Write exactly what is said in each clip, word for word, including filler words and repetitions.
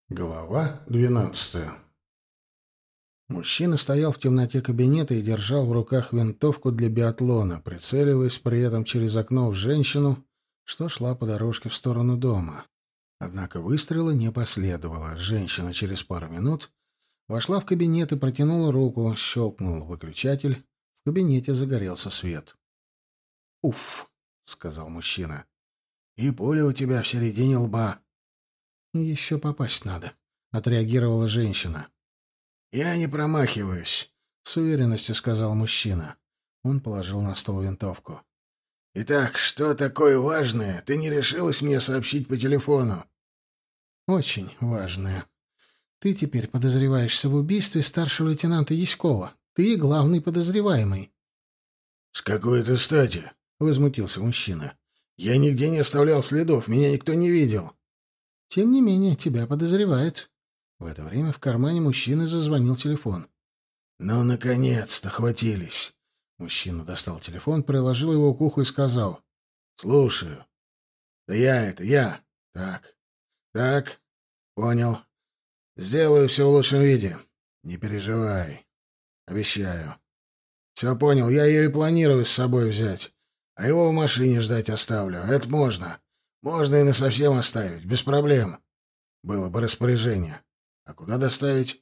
Глава двенадцатая. Мужчина стоял в темноте кабинета и держал в руках винтовку для биатлона, прицеливаясь при этом через окно в женщину, что шла по дорожке в сторону дома. Однако выстрела не последовало. Женщина через пару минут вошла в кабинет и протянула руку, щелкнул выключатель. В кабинете загорелся свет. «Уф!» — сказал мужчина. «И пуля у тебя в середине лба». «Еще попасть надо», — отреагировала женщина. «Я не промахиваюсь», — с уверенностью сказал мужчина. Он положил на стол винтовку. «Итак, что такое важное ты не решилась мне сообщить по телефону?» «Очень важное. Ты теперь подозреваешься в убийстве старшего лейтенанта Яськова. Ты главный подозреваемый». «С какой-то стати?» — возмутился мужчина. «Я нигде не оставлял следов, меня никто не видел». «Тем не менее, тебя подозревают». В это время в кармане мужчины зазвонил телефон. «Ну, наконец-то хватились!» Мужчина достал телефон, приложил его к уху и сказал. «Слушаю». «Да я это, я. Так, так, понял. Сделаю все в лучшем виде. Не переживай. Обещаю. Все понял, я ее и планирую с собой взять. А его в машине ждать оставлю. Это можно. Можно и насовсем оставить, без проблем. Было бы распоряжение. А куда доставить?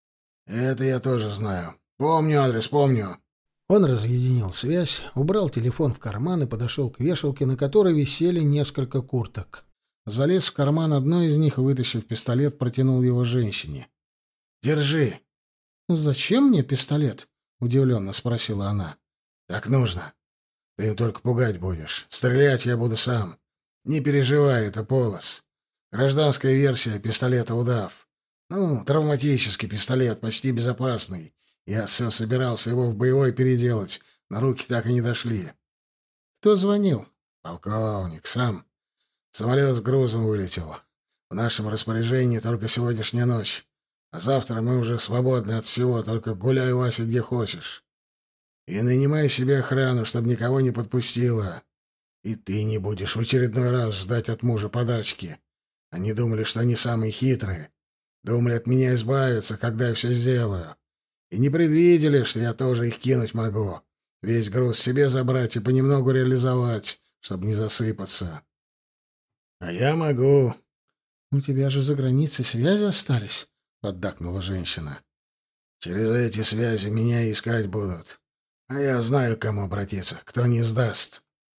Это я тоже знаю. Помню адрес, помню». Он разъединил связь, убрал телефон в карман и подошел к вешалке, на которой висели несколько курток. Залез в карман одной из них, вытащив пистолет, протянул его женщине. «Держи». «Зачем мне пистолет?» — удивленно спросила она. «Так нужно. Ты им только пугать будешь. Стрелять я буду сам. Не переживай, это Полос. Гражданская версия пистолета «Удав». Ну, травматический пистолет, почти безопасный. Я все собирался его в боевой переделать, но руки так и не дошли». «Кто звонил?» «Полковник, сам. Самолет с грузом вылетел. В нашем распоряжении только сегодняшняя ночь. А завтра мы уже свободны от всего, только гуляй, Вася, где хочешь. И нанимай себе охрану, чтобы никого не подпустила. И ты не будешь в очередной раз ждать от мужа подачки. Они думали, что они самые хитрые. Думали от меня избавиться, когда я все сделаю. И не предвидели, что я тоже их кинуть могу. Весь груз себе забрать и понемногу реализовать, чтобы не засыпаться. А я могу». «У тебя же за границей связи остались», — поддакнула женщина. «Через эти связи меня искать будут. А я знаю, к кому обратиться, кто не сдаст».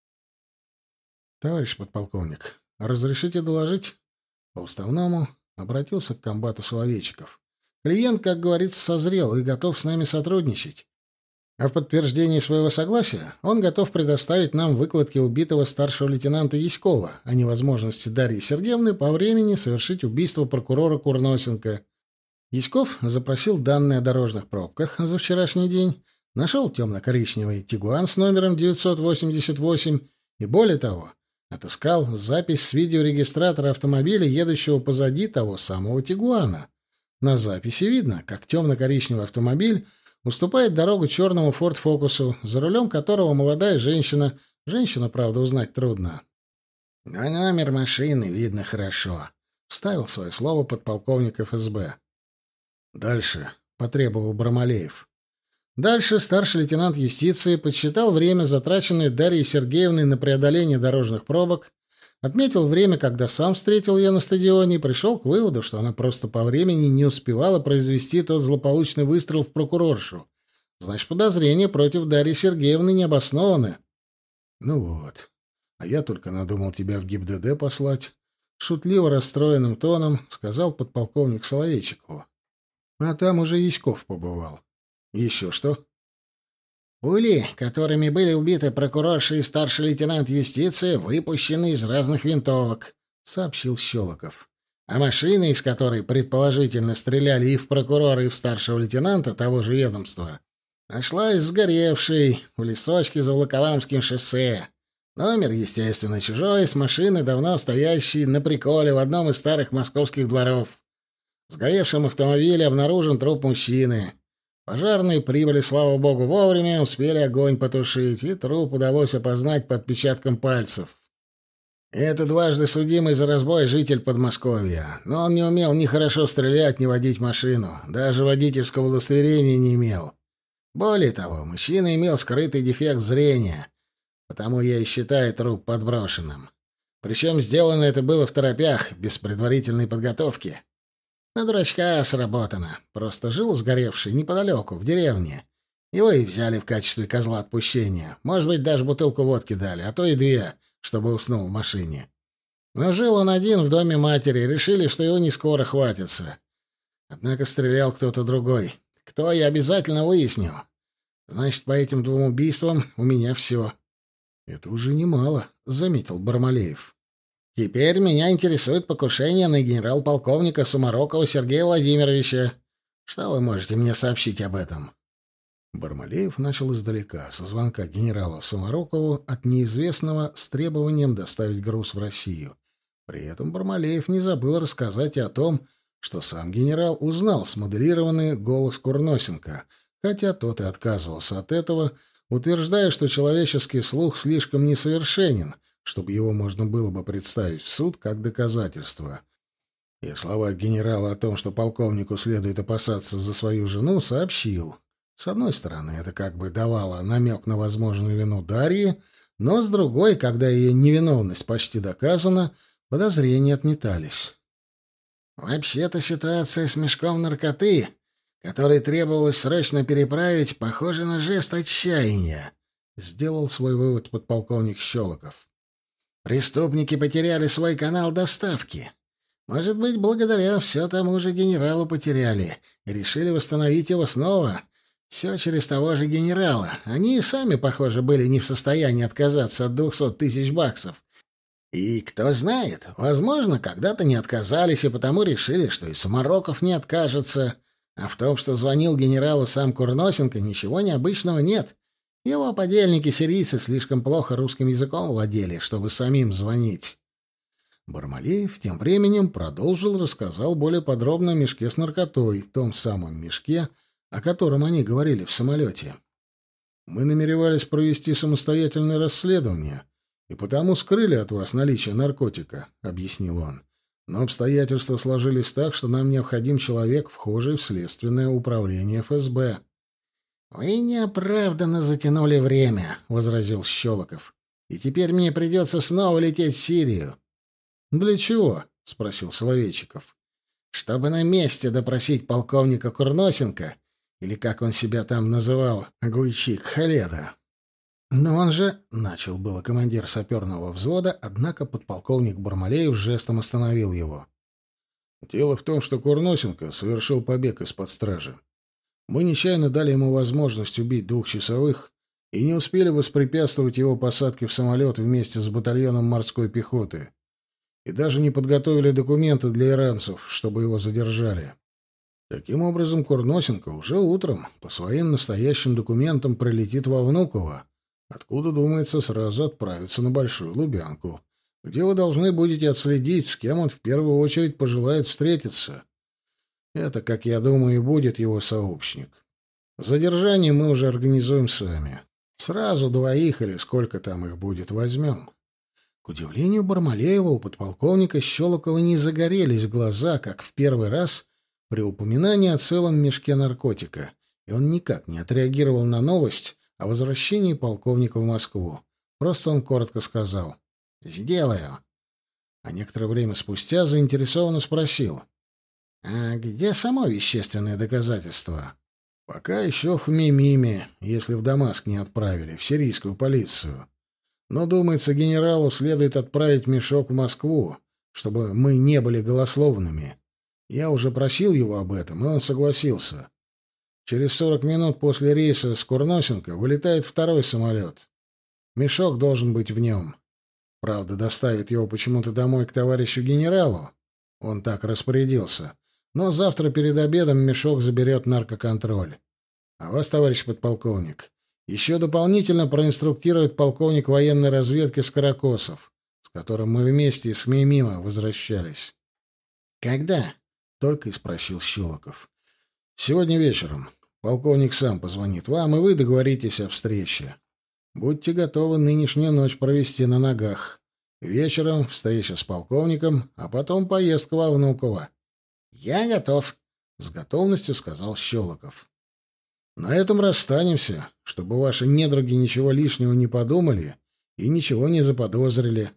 «Товарищ подполковник, разрешите доложить?» По уставному обратился к комбату Соловейчиков. «Клиент, как говорится, созрел и готов с нами сотрудничать. А в подтверждении своего согласия он готов предоставить нам выкладки убитого старшего лейтенанта Яськова о невозможности Дарьи Сергеевны по времени совершить убийство прокурора Курносенко. Яськов запросил данные о дорожных пробках за вчерашний день, нашел темно-коричневый «Тигуан» с номером девятьсот восемьдесят восемь и, более того, отыскал запись с видеорегистратора автомобиля, едущего позади того самого «Тигуана». На записи видно, как темно-коричневый автомобиль уступает дорогу черному «Форд Фокусу», за рулем которого молодая женщина. Женщину, правда, узнать трудно. «Но номер машины видно хорошо», — вставил свое слово подполковник эф эс бэ. «Дальше», — потребовал Бармалеев. Дальше старший лейтенант юстиции подсчитал время, затраченное Дарьей Сергеевной на преодоление дорожных пробок, отметил время, когда сам встретил ее на стадионе, и пришел к выводу, что она просто по времени не успевала произвести тот злополучный выстрел в прокуроршу. Значит, подозрения против Дарьи Сергеевны не обоснованы. «Ну вот. А я только надумал тебя в ГИБДД послать», — шутливо расстроенным тоном сказал подполковник Соловейчикову. «А там уже Яськов побывал. Еще что?» «Пули, которыми были убиты прокурорша и старший лейтенант юстиции, выпущены из разных винтовок», — сообщил Щелоков. «А машина, из которой предположительно стреляли и в прокурора, и в старшего лейтенанта того же ведомства, нашлась сгоревшей в лесочке за Волоколамским шоссе. Номер, естественно, чужой, с машины, давно стоящей на приколе в одном из старых московских дворов. В сгоревшем автомобиле обнаружен труп мужчины. Пожарные прибыли, слава богу, вовремя, успели огонь потушить, и труп удалось опознать по отпечаткам пальцев». Это дважды судимый за разбой житель Подмосковья. Но он не умел ни хорошо стрелять, ни водить машину. Даже водительского удостоверения не имел. Более того, мужчина имел скрытый дефект зрения. Потому я и считаю труп подброшенным. Причем сделано это было второпях, без предварительной подготовки. На дурачка сработано. Просто жил сгоревший неподалеку, в деревне. Его и взяли в качестве козла отпущения. Может быть, даже бутылку водки дали, а то и две, чтобы уснул в машине. Но жил он один в доме матери, решили, что его не скоро хватится. Однако стрелял кто-то другой. Кто, я обязательно выясню. Значит, по этим двум убийствам у меня все. — Это уже немало, — заметил Бармалеев. — Теперь меня интересует покушение на генерал-полковника Сумарокова Сергея Владимировича. Что вы можете мне сообщить об этом? Бармалеев начал издалека, со звонка генералу Сумарокову от неизвестного с требованием доставить груз в Россию. При этом Бармалеев не забыл рассказать и о том, что сам генерал узнал смоделированный голос Курносенко, хотя тот и отказывался от этого, утверждая, что человеческий слух слишком несовершенен, чтобы его можно было бы представить в суд как доказательство. И слова генерала о том, что полковнику следует опасаться за свою жену, сообщил. С одной стороны, это как бы давало намек на возможную вину Дарьи, но с другой, когда ее невиновность почти доказана, подозрения отметались. «Вообще-то ситуация с мешком наркоты, который требовалось срочно переправить, похожа на жест отчаяния», — сделал свой вывод подполковник Щелоков. «Преступники потеряли свой канал доставки. Может быть, благодаря все тому же генералу потеряли и решили восстановить его снова». Все через того же генерала. Они и сами, похоже, были не в состоянии отказаться от двухсот тысяч баксов. И кто знает, возможно, когда-то не отказались и потому решили, что и Сумароков не откажется. А в том, что звонил генералу сам Курносенко, ничего необычного нет. Его подельники-сирийцы слишком плохо русским языком владели, чтобы самим звонить. Бармалеев тем временем продолжил, рассказал более подробно о мешке с наркотой, том самом мешке, о котором они говорили в самолете. Мы намеревались провести самостоятельное расследование, и потому скрыли от вас наличие наркотика, — объяснил он. Но обстоятельства сложились так, что нам необходим человек, вхожий в следственное управление эф эс бэ. — Вы неоправданно затянули время, — возразил Щелоков. — И теперь мне придется снова лететь в Сирию. — Для чего? — спросил Соловейчиков. — Чтобы на месте допросить полковника Курносенко, или, как он себя там называл, Гуйчик Халеда. Но он же... — начал было командир саперного взвода, однако подполковник Бармалеев жестом остановил его. Дело в том, что Курносенко совершил побег из-под стражи. Мы нечаянно дали ему возможность убить двухчасовых и не успели воспрепятствовать его посадке в самолет вместе с батальоном морской пехоты. И даже не подготовили документы для иранцев, чтобы его задержали. Таким образом, Курносенко уже утром по своим настоящим документам прилетит во Внуково, откуда, думается, сразу отправиться на Большую Лубянку, где вы должны будете отследить, с кем он в первую очередь пожелает встретиться. Это, как я думаю, и будет его сообщник. Задержание мы уже организуем сами. Сразу двоих или сколько там их будет возьмем. К удивлению Бармалеева, у подполковника Щелокова не загорелись глаза, как в первый раз при упоминании о целом мешке наркотика, и он никак не отреагировал на новость о возвращении полковника в Москву. Просто он коротко сказал «Сделаю». А некоторое время спустя заинтересованно спросил «А где само вещественное доказательство?» «Пока еще в Мимиме, если в Дамаск не отправили, в сирийскую полицию. Но, думается, генералу следует отправить мешок в Москву, чтобы мы не были голословными. Я уже просил его об этом, и он согласился. Через сорок минут после рейса с Курносенко вылетает второй самолет. Мешок должен быть в нем. Правда, доставит его почему-то домой к товарищу генералу. Он так распорядился. Но завтра перед обедом мешок заберет наркоконтроль. А вас, товарищ подполковник, еще дополнительно проинструктирует полковник военной разведки Скорокосов, с которым мы вместе из Мимима возвращались. «Когда?» — только и спросил Щелоков. «Сегодня вечером. Полковник сам позвонит вам, и вы договоритесь о встрече. Будьте готовы нынешнюю ночь провести на ногах. Вечером встреча с полковником, а потом поездка во Внуково. «Я готов», — с готовностью сказал Щелоков. «На этом расстанемся, чтобы ваши недруги ничего лишнего не подумали и ничего не заподозрили».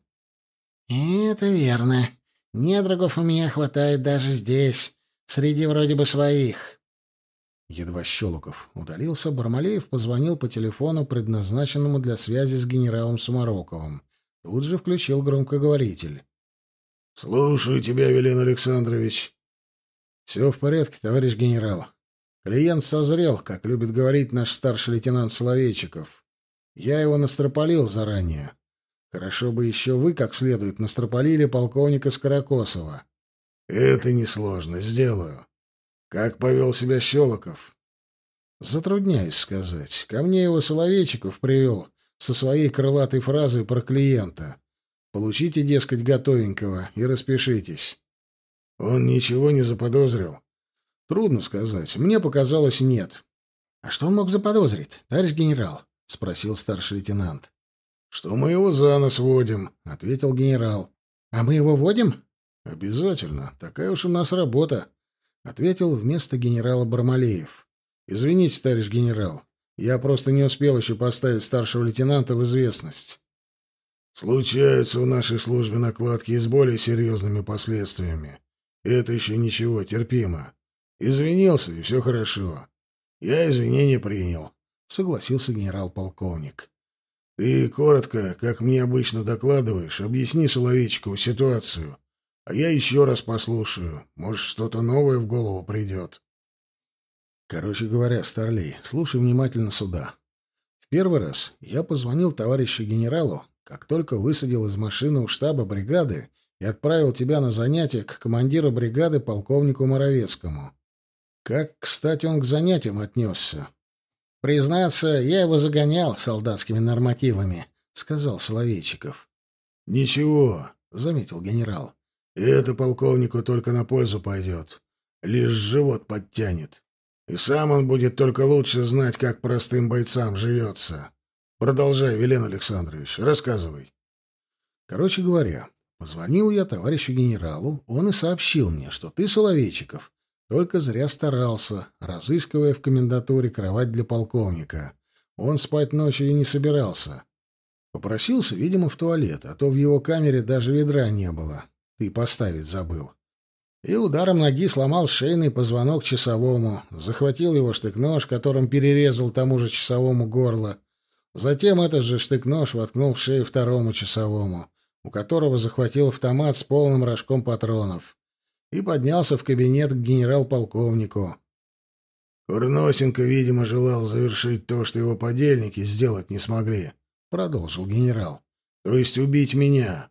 «Это верно. Недругов у меня хватает даже здесь, среди вроде бы своих». Едва Щелоков удалился, Бармалеев позвонил по телефону, предназначенному для связи с генералом Сумароковым. Тут же включил громкоговоритель. «Слушаю тебя, Велен Александрович». «Все в порядке, товарищ генерал. Клиент созрел, как любит говорить наш старший лейтенант Соловейчиков. Я его настропалил заранее. Хорошо бы еще вы как следует настропалили полковника Скорокосова». «Это несложно, сделаю. Как повел себя Щелоков?» «Затрудняюсь сказать. Ко мне его Соловейчиков привел со своей крылатой фразой про клиента. Получите, дескать, готовенького и распишитесь». «Он ничего не заподозрил?» «Трудно сказать. Мне показалось, нет». «А что он мог заподозрить, товарищ генерал?» — спросил старший лейтенант. «Что мы его за нос водим», — ответил генерал. «А мы его водим?» «Обязательно. Такая уж у нас работа», — ответил вместо генерала Бармалеев. «Извините, товарищ генерал, я просто не успел еще поставить старшего лейтенанта в известность». «Случаются в нашей службе накладки и с более серьезными последствиями. Это еще ничего, терпимо. Извинился, и все хорошо. Я извинения принял», — согласился генерал-полковник. «Ты коротко, как мне обычно докладываешь, объясни Соловейчикову ситуацию, а я еще раз послушаю. Может, что-то новое в голову придет». «Короче говоря, Старлей, слушай внимательно сюда. В первый раз я позвонил товарищу генералу, как только высадил из машины у штаба бригады и отправил тебя на занятия к командиру бригады полковнику Моровецкому. Как, кстати, он к занятиям отнесся?» «Признаться, я его загонял солдатскими нормативами», — сказал Соловейчиков. «Ничего», — заметил генерал. «Это полковнику только на пользу пойдет. Лишь живот подтянет. И сам он будет только лучше знать, как простым бойцам живется. Продолжай, Велен Александрович, рассказывай». «Короче говоря, позвонил я товарищу генералу, он и сообщил мне, что ты, Соловейчиков, только зря старался, разыскивая в комендатуре кровать для полковника. Он спать ночью и не собирался. Попросился, видимо, в туалет, а то в его камере даже ведра не было. Ты поставить забыл. И ударом ноги сломал шейный позвонок часовому, захватил его штык-нож, которым перерезал тому же часовому горло. Затем этот же штык-нож воткнул в шею второму часовому, у которого захватил автомат с полным рожком патронов, и поднялся в кабинет к генерал-полковнику. «Курносенко, видимо, желал завершить то, что его подельники сделать не смогли», — продолжил генерал. «То есть убить меня.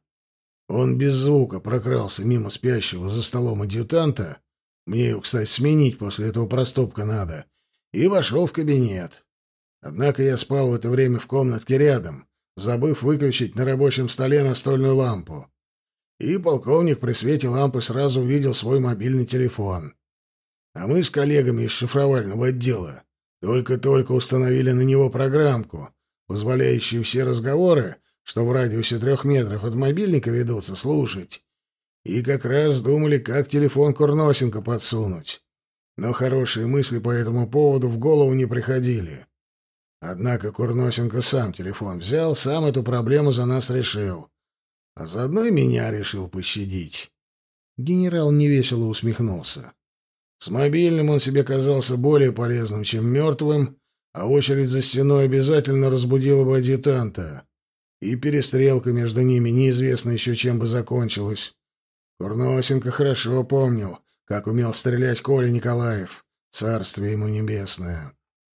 Он без звука прокрался мимо спящего за столом адъютанта, мне его, кстати, сменить после этого проступка надо, и вошел в кабинет. Однако я спал в это время в комнатке рядом, забыв выключить на рабочем столе настольную лампу. И полковник при свете лампы сразу увидел свой мобильный телефон. А мы с коллегами из шифровального отдела только-только установили на него программку, позволяющую все разговоры, что в радиусе трех метров от мобильника ведутся, слушать. И как раз думали, как телефон Курносенко подсунуть. Но хорошие мысли по этому поводу в голову не приходили. Однако Курносенко сам телефон взял, сам эту проблему за нас решил. А заодно и меня решил пощадить». Генерал невесело усмехнулся. С мобильным он себе казался более полезным, чем мертвым, а очередь за стеной обязательно разбудила бы адъютанта. И перестрелка между ними неизвестно еще чем бы закончилась. Курносенко хорошо помнил, как умел стрелять Коля Николаев, царствие ему небесное.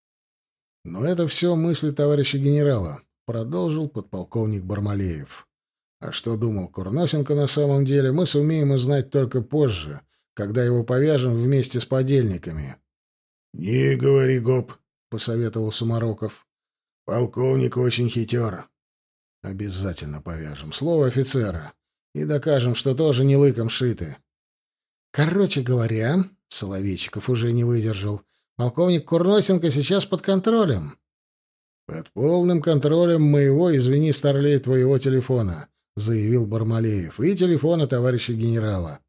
«Но это все мысли товарища генерала», — продолжил подполковник Бармалеев. «А что думал Курносенко на самом деле, мы сумеем узнать только позже, когда его повяжем вместе с подельниками». «Не говори, гоп», — посоветовал Сумароков. «Полковник очень хитер». «Обязательно повяжем. Слово офицера. И докажем, что тоже не лыком шиты». «Короче говоря», — Соловейчиков уже не выдержал, «полковник Курносенко сейчас под контролем». «Под полным контролем моего, извини, Старлей, твоего телефона», — заявил Бармалеев, — «и телефона товарища генерала».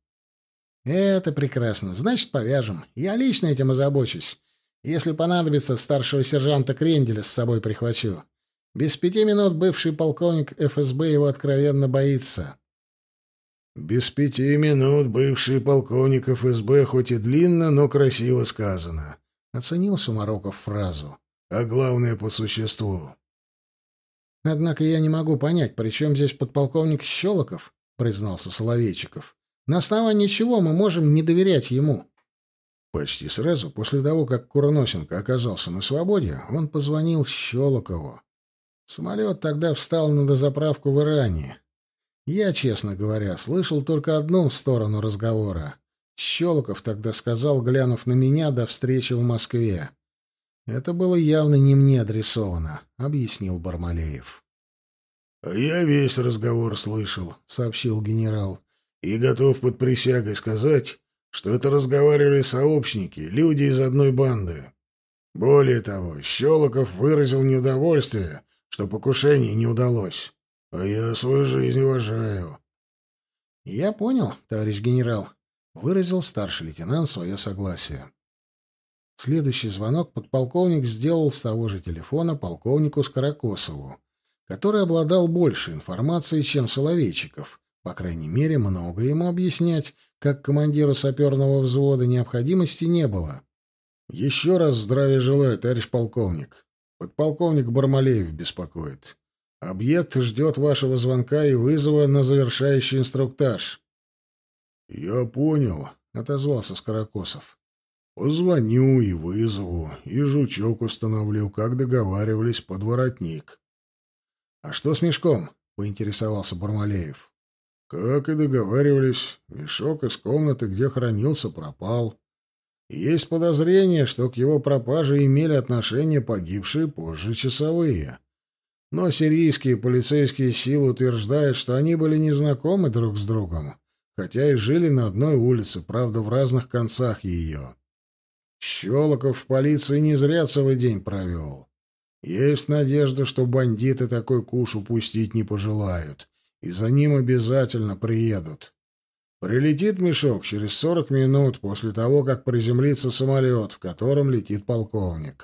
«Это прекрасно. Значит, повяжем. Я лично этим озабочусь. Если понадобится, старшего сержанта Кренделя с собой прихвачу. Без пяти минут бывший полковник эф эс бэ его откровенно боится». «Без пяти минут бывший полковник эф эс бэ хоть и длинно, но красиво сказано», — оценил Сумароков фразу. «А главное, по существу». «Однако я не могу понять, при чем здесь подполковник Щелоков?» — признался Соловейчиков. «На основании чего мы можем не доверять ему?» Почти сразу после того, как Курносенко оказался на свободе, он позвонил Щелокову. Самолет тогда встал на дозаправку в Иране. Я, честно говоря, слышал только одну сторону разговора. Щелоков тогда сказал, глянув на меня, до встречи в Москве. «Это было явно не мне адресовано», — объяснил Бармалеев. «А я весь разговор слышал», — сообщил генерал, «и готов под присягой сказать, что это разговаривали сообщники, люди из одной банды. Более того, Щелоков выразил неудовольствие, что покушение не удалось. А я свою жизнь уважаю». «Я понял, товарищ генерал», — выразил старший лейтенант свое согласие. Следующий звонок подполковник сделал с того же телефона полковнику Скорокосову, который обладал больше информации, чем Соловейчиков. По крайней мере, много ему объяснять, как командиру саперного взвода, необходимости не было. «Еще раз здравия желаю, товарищ полковник. Подполковник Бармалеев беспокоит. Объект ждет вашего звонка и вызова на завершающий инструктаж». «Я понял», — отозвался Скорокосов. «Позвоню и вызову, и жучок установлю, как договаривались, под воротник». «А что с мешком?» — поинтересовался Бармалеев. «Как и договаривались, мешок из комнаты, где хранился, пропал. Есть подозрение, что к его пропаже имели отношение погибшие позже часовые. Но сирийские полицейские силы утверждают, что они были незнакомы друг с другом, хотя и жили на одной улице, правда, в разных концах ее. Щелоков в полиции не зря целый день провел. Есть надежда, что бандиты такой куш упустить не пожелают, и за ним обязательно приедут. Прилетит мешок через сорок минут после того, как приземлится самолет, в котором летит полковник».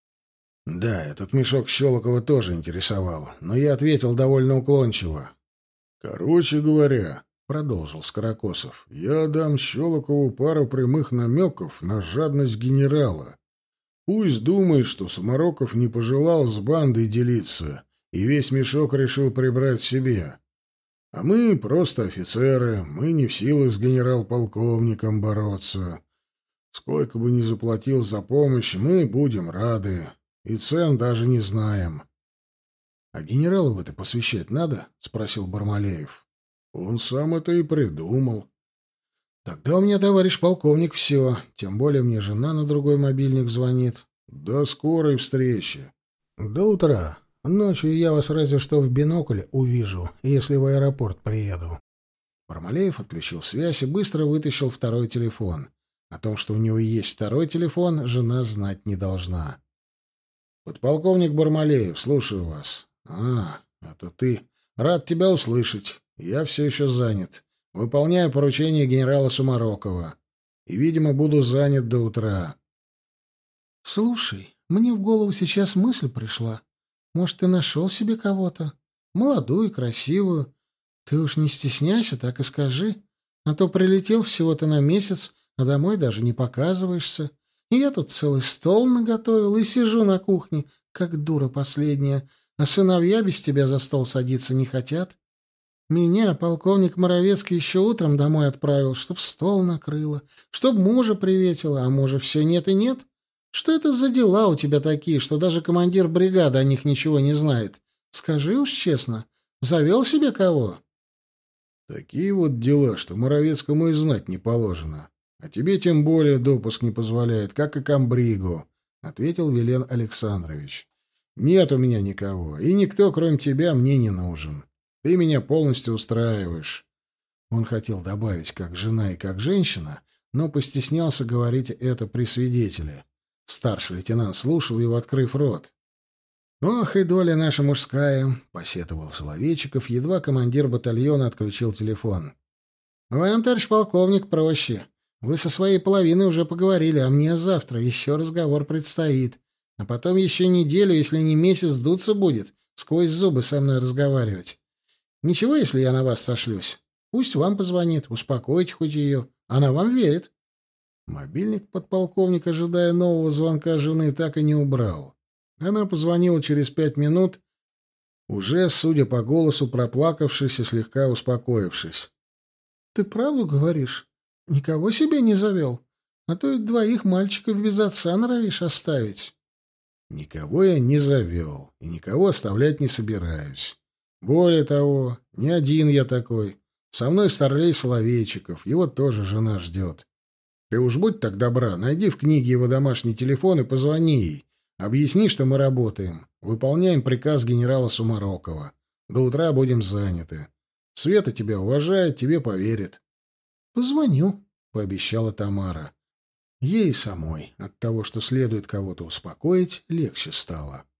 Да, этот мешок Щелокова тоже интересовал, но я ответил довольно уклончиво. «Короче говоря, — продолжил Скорокосов, — я дам Щелокову пару прямых намеков на жадность генерала. Пусть думает, что Сумароков не пожелал с бандой делиться и весь мешок решил прибрать себе. А мы просто офицеры, мы не в силах с генерал-полковником бороться. Сколько бы ни заплатил за помощь, мы будем рады. И цен даже не знаем». «А генералу в это посвящать надо?» — спросил Бармалеев. «Он сам это и придумал». «Тогда у меня, товарищ полковник, все. Тем более мне жена на другой мобильник звонит». «До скорой встречи». «До утра. Ночью я вас разве что в бинокль увижу, если в аэропорт приеду». Бармалеев отключил связь и быстро вытащил второй телефон. О том, что у него есть второй телефон, жена знать не должна. «Подполковник Бармалеев, слушаю вас». «А, это ты. Рад тебя услышать. Я все еще занят. Выполняю поручение генерала Сумарокова. И, видимо, буду занят до утра». «Слушай, мне в голову сейчас мысль пришла. Может, ты нашел себе кого-то? Молодую, красивую. Ты уж не стесняйся, так и скажи. А то прилетел всего-то на месяц, а домой даже не показываешься. И я тут целый стол наготовил и сижу на кухне, как дура последняя, а сыновья без тебя за стол садиться не хотят. Меня полковник Моровецкий еще утром домой отправил, чтоб стол накрыла, чтоб мужа приветила, а мужа все нет и нет. Что это за дела у тебя такие, что даже командир бригады о них ничего не знает? Скажи уж честно, завел себе кого?» «Такие вот дела, что Моровецкому и знать не положено. А тебе тем более допуск не позволяет, как и комбригу», — ответил Вилен Александрович. «Нет у меня никого, и никто, кроме тебя, мне не нужен. Ты меня полностью устраиваешь». Он хотел добавить «как жена и как женщина», но постеснялся говорить это при свидетеле. Старший лейтенант слушал его, открыв рот. «Ох, и доля наша мужская», — посетовал Соловейчиков, едва командир батальона отключил телефон. «Вам, товарищ полковник, проще. Вы со своей половиной уже поговорили, а мне завтра еще разговор предстоит. А потом еще неделю, если не месяц, дуться будет, сквозь зубы со мной разговаривать. Ничего, если я на вас сошлюсь? Пусть вам позвонит, успокойте хоть ее. Она вам верит». Мобильник подполковник, ожидая нового звонка жены, так и не убрал. Она позвонила через пять минут, уже, судя по голосу, проплакавшись и слегка успокоившись. «Ты правду говоришь? Никого себе не завел? А то ведь двоих мальчиков без отца норовишь оставить». «Никого я не завел и никого оставлять не собираюсь. Более того, не один я такой. Со мной старлей Соловейчиков, его тоже жена ждет. Ты уж будь так добра, найди в книге его домашний телефон и позвони ей. Объясни, что мы работаем, выполняем приказ генерала Сумарокова. До утра будем заняты. Света тебя уважает, тебе поверит». «Позвоню», — пообещала Тамара. Ей самой от того, что следует кого-то успокоить, легче стало.